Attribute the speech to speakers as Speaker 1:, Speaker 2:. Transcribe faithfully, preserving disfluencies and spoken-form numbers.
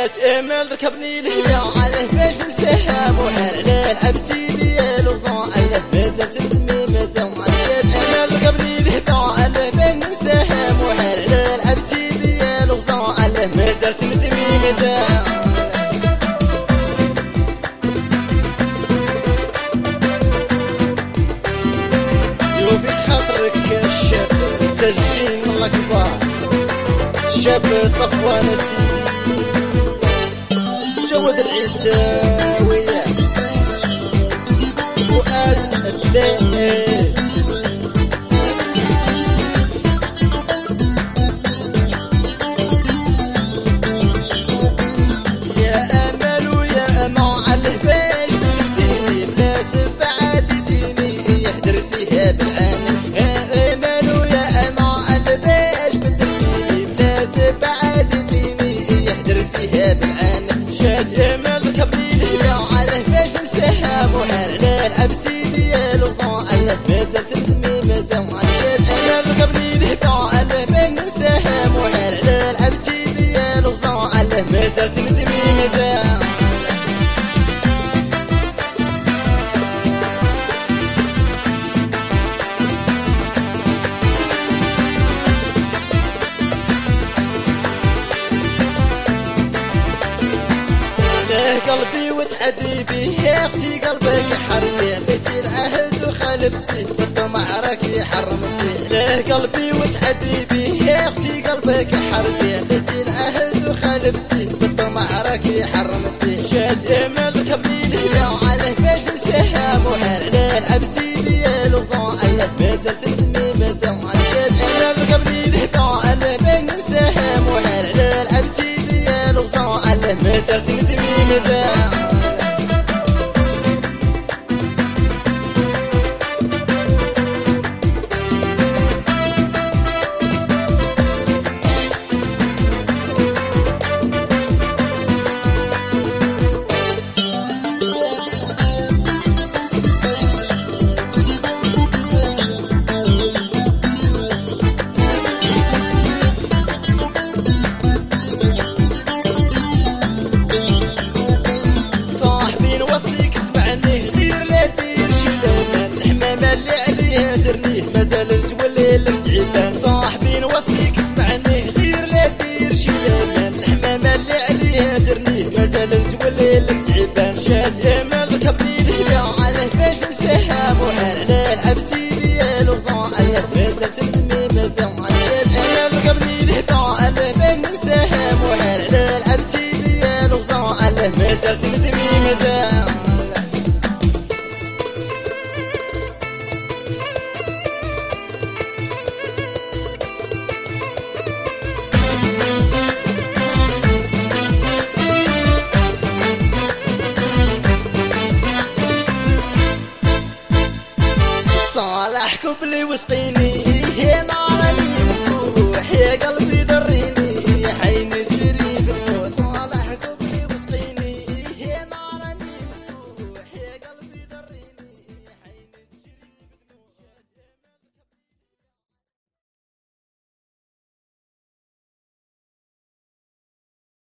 Speaker 1: شات امل ركبني الهبا عليه باش نسهم وحال عليه لعبتي بيا لوزون عليه مازالت ندمي مازال شات امل ركبني الهبا عليه باش نسهم وحال عليه لعبتي بيا لوزون عليه مازالت ندمي مازال يوفي خاطرك الشاب تجدين من الكبار شاب صفوان السيدي جود العيساوي فؤاد الدين يا امل ويا اما على باش درتيني بلا سبعه ديتيني يا درتيها بالعين يا امل ويا اما على باش درتيني بلا سبعه ديتيني يا درتيها بالعين شات امل ركبني الهبا عليه باش نسهم وحال عليه لعبتي بيا لوزون عليه مازالت ندمي مازال شات امل ركبني الهبا عليه باش نسهم وحال عليه لعبتي بيا لوزون عليه مازالت ندمي مازال قلبي وتعدي بيه يا اختي قلبك حرمي عطيتي العهد وخالفتي بالطمع راكي حرمتي ليه قلبي وتعدي بيه يا اختي قلبك حرمي عطيتي العهد وخالفتي بالطمع راكي حرمتي شات امل ركبني الهبا عليه باش نسهم وحال عليه لعبتي بيا لوزون عليه مازالت ندمي مازال شات امل ركبني الهبا عليه باش نسهم وحال عليه لعبتي بيا لوزون عليه مازالت ندمي مازال مازال تولي لك تعبان صاحبي نوصيك اسمعني غير لا دير شي لامان الحمامه اللي عليها ترنيه مازال تولي لك تعبان شات امل ركبني الهبا عليه باش نسهم وحال عليه لعبتي بيا لوزون عليه مازالت ندمي مازال شات امل ركبني الهبا عليه باش نسهم وحال عليه لعبتي بيا لوزون عليه مازالت ندمي مازال صالح كبلي وسقيني